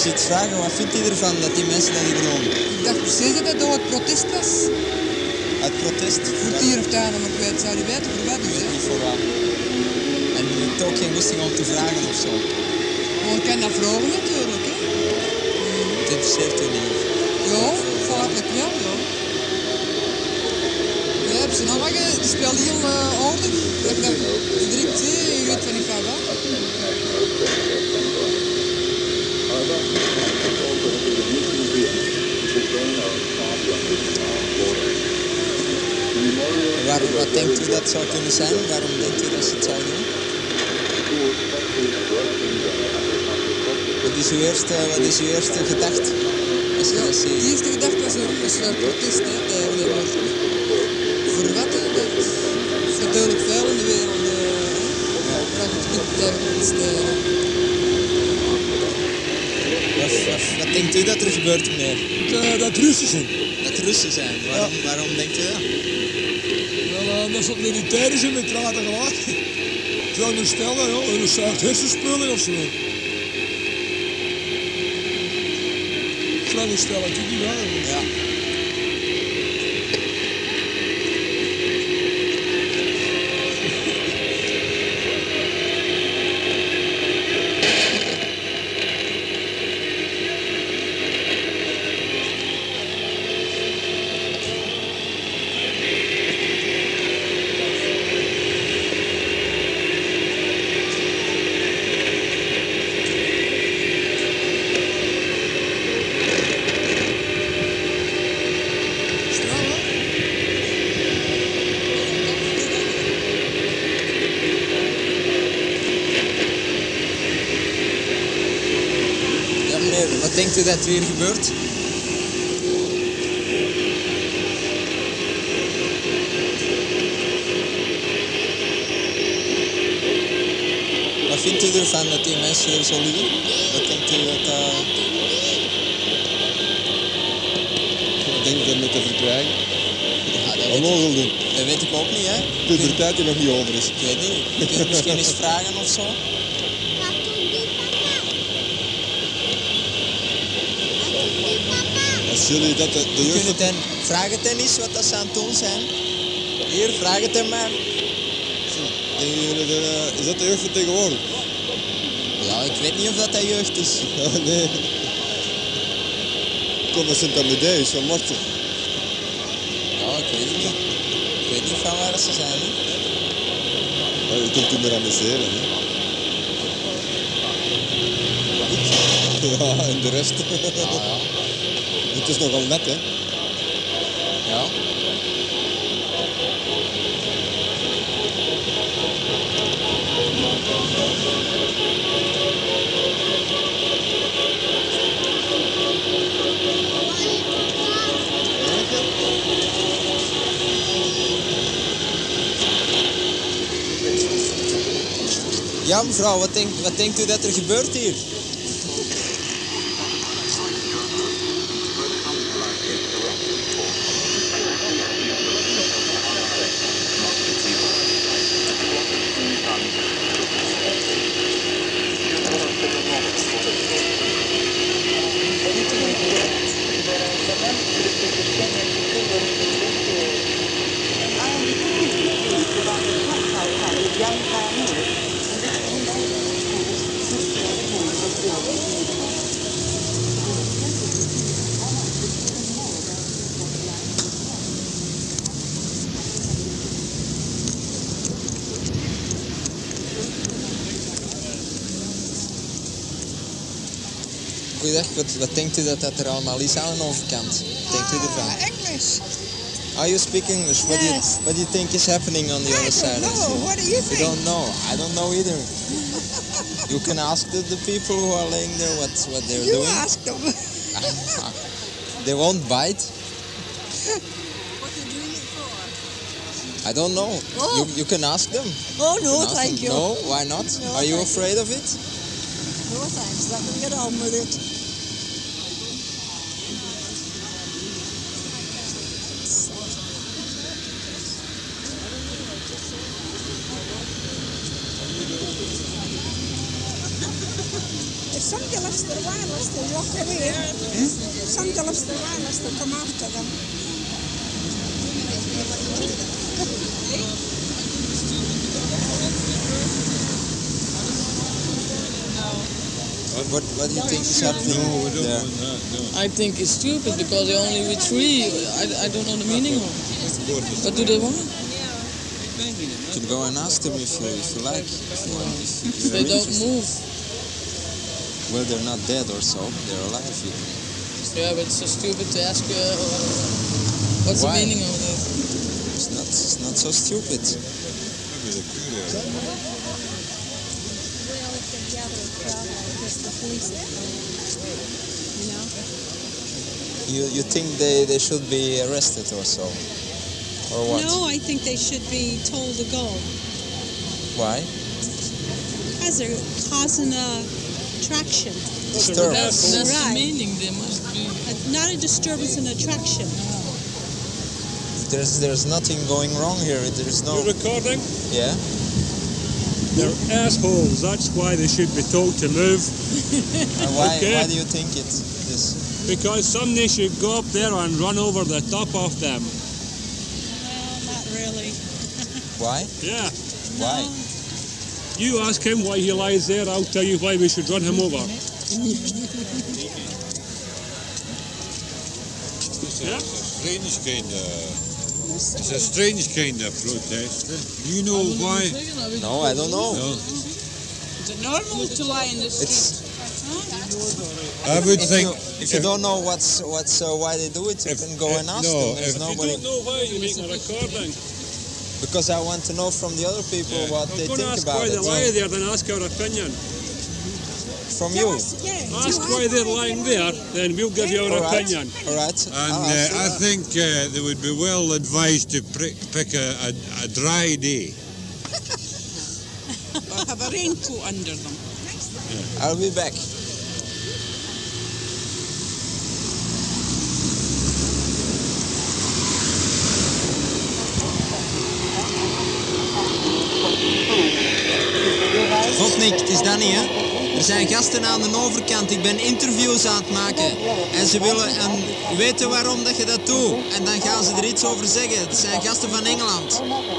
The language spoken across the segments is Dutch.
je iets vragen, wat vindt hij ervan dat die mensen dat hier doen? Ik dacht precies dat het door het protest was. Uit protest? Voor dier of tuin, maar ik weet, zou niet weten voor wat Ik is. weet niet voor wat. En je hebt ook geen goesting om te vragen of zo. Maar ik kan dat vragen natuurlijk, hè. Het interesseert u niet. Ja, vaartelijk wel, ja. Ja, hebben ze nog wat? Die speelt heel aardig. Dat ik dat direct zie, je weet van niet van wat. Wat denkt u dat zou kunnen zijn? Waarom denkt u dat ze het zou doen? Wat is uw eerste gedachte? Als je dat ziet? De eerste gedachte was een soort protest, hè, eigenlijk. Maar voor wat, hè? Dat is natuurlijk veel in de wereld. Dat het niet protesteren. Wat denkt u dat er gebeurt, meneer? Dat Russen zijn. Dat Russen zijn. Waarom denkt u dat? Wel, dat ze op militairen zijn met traten gelaat. Veronderstellen, ja, een soort hersenspuling of zo. Veronderstellen, ik niet waar. Ja. Wat denkt u dat er hier gebeurt? Wat vindt u ervan dat die mensen hier zo liggen? Wat denkt u dat Ik denk dat we moeten verdwijnen. Ja, dat Onmogelijk doen. dat weet ik ook niet, hè? Dus de tijd die nog niet over is. Ik weet niet. Je kunt misschien eens vragen of zo. Als jullie dat de Je kunt jeugd... het hen, vraag het hen eens wat dat ze aan het doen zijn. Hier, vraag het hen maar. Denken jullie is dat de jeugd van tegenwoordig? Ja, ik weet niet of dat jeugd is. Ja, nee. Kom, dat zijn dan ideeën van Marten. Ja, ik weet het niet. Ik weet niet van waar ze zijn. Hè? Ja, je kunt u meer amuseren. Hè? Ja, en de rest. Ja, ja. Het is nogal net, hè? Ja. Ja, mevrouw, wat denkt u dat er gebeurt hier? Goeiedag, wat denkt u dat er allemaal is aan de overkant? Wat denkt u ervan? English. Are you speak English? What do you think is happening on the other side? What do you think? You don't know. I don't know either. You can ask the people who are laying there what they're You doing. ask them. They won't bite. What you doing it for? I don't know. Oh. You can ask them. Oh You no, can ask thank them. you. No, why not? No, Are you thank you. afraid of it? No thanks. Let them get on with it. If Lester walk away. Some Lester come after them. What do you think is happening there? I think it's stupid because they're only with three. I don't know the meaning of it. What do they want? You can go and ask them if you like. If They you're don't interested. move. Well, they're not dead or so. They're alive. Yeah, but it's so stupid to ask what's Why? the meaning of it. It's not so stupid. You think they should be arrested or so? Or what? No, I think they should be told to go. Why? Because they're causing a attraction. Disturbance. That's the Right. meaning. There must be. Not a disturbance, an attraction. There's nothing going wrong here. There's no. You're recording? Yeah. They're assholes. That's why they should be told to move. And why? Okay. Why do you think it? This? Because somebody should go up there and run over the top of them. Well, not really. Why? Yeah. Why? You ask him why he lies there, I'll tell you why we should run him over. Yeah? Strange kind of. It's a strange kind of protest. Do you know why? No, I don't know. No. Is it normal to lie in the street? I would think. If you don't know why they do it, you can go and ask them. There's You nobody. don't know why you make a recording. Because I want to know from the other people what they I'm going to think ask about why they it. lie there, then ask our opinion. From you. Ask why they're lying there, then we'll give you our opinion. All right. And I think they would be well advised to pick a dry day. Or have a raincoat under them. I'll be back. Votnik, het is Danny, hè? Er zijn gasten aan de overkant. Ik ben interviews aan het maken. En ze willen weten waarom dat je dat doet. En dan gaan ze er iets over zeggen. Het zijn gasten van Engeland.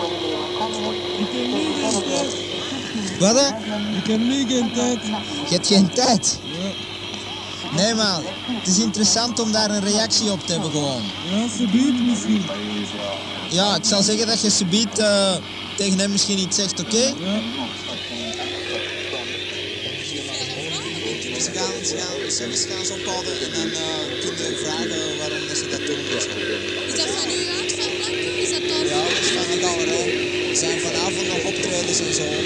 Wat, hè? Ik heb nu geen tijd. Je hebt geen tijd. Nee, man. Het is interessant om daar een reactie op te hebben gewoon. Ja, ze biedt misschien. Ja, ik zal zeggen dat je subiet tegen hem misschien iets zegt, oké? Ja. Ze gaan zo padden en dan kunnen we vragen waarom dat ze dat doen. Is dat van u uit, van Blanco? Is dat dan? Ja, dat is van de galerij. Er zijn vanavond nog optredens en zo.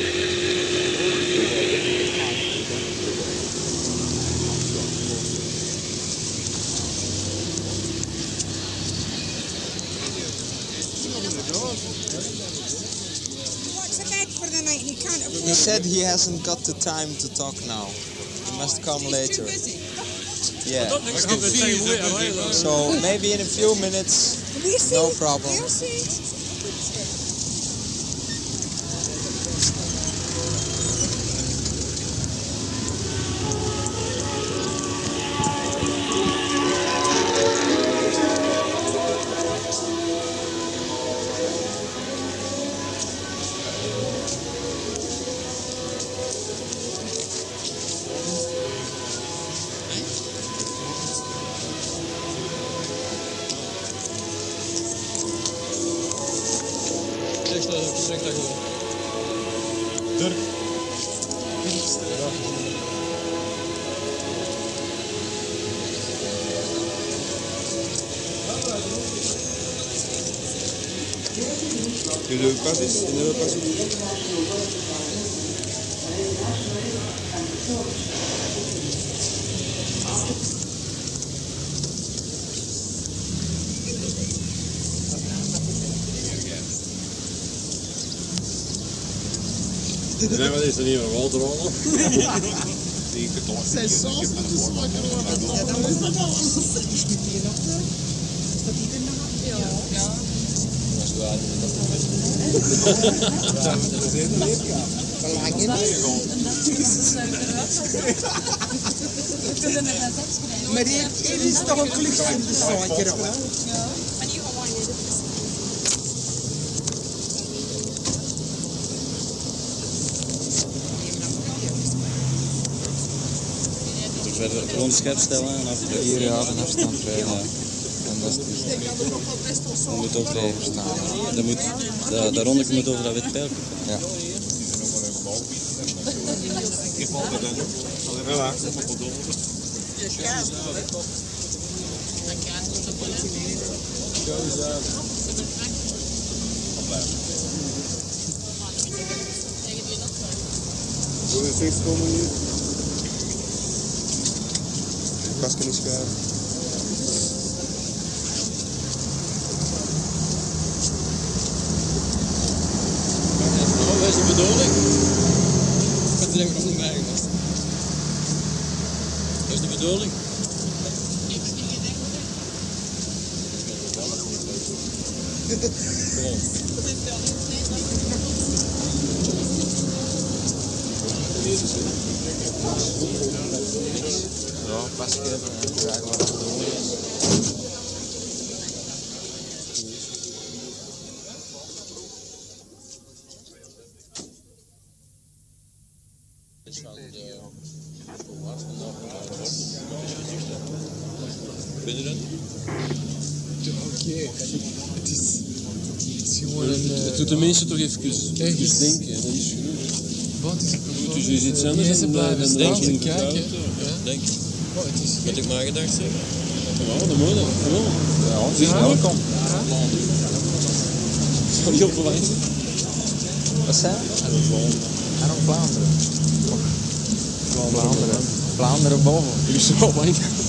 What's the bed for the night? He can't afford He said he hasn't got the time to talk now. He must come later. Yeah. So maybe in a few minutes, no problem. We'll see. Tu ne veux pas souffrir? Nee, wat is er niet meer water rollen? Zijn saus moet je smaken worden. Ja, dan moet dat wel. Is die hier nog zo? Is dat hier nog? Ja. Dat is waar. Maar hier is toch een klucht in de suiker, hoor. Dus verder gewoon scherp stellen en af. Hier ja, de afstand rijden. En dat is dus Dan moet ook overstaan. dat moet, dat rondje moet over dat wit pijltje. Ja. Wil je feest komen hier? Kastje niet schuiven. Wat is de bedoeling? Dat is nog niet meegemaakt. Wat is de bedoeling? Ja, pas geven en vragen wat het bedoeling is. Vind je dat? Oké, het is gewoon een... Het doet tenminste toch even denken, dat is genoeg. Wat is het? Het is iets anders Mensen dan blijven denk staan te je. kijken. Denk je. Oh, het is Wat gek. ik maar gedacht heb. Ja, dat moet dat. Gewoon. Ja, het is welkom. Sorry op verwijzen. Wat zijn we? En op Vlaanderen. Vlaanderen. Vlaanderen boven. Jullie zo lang.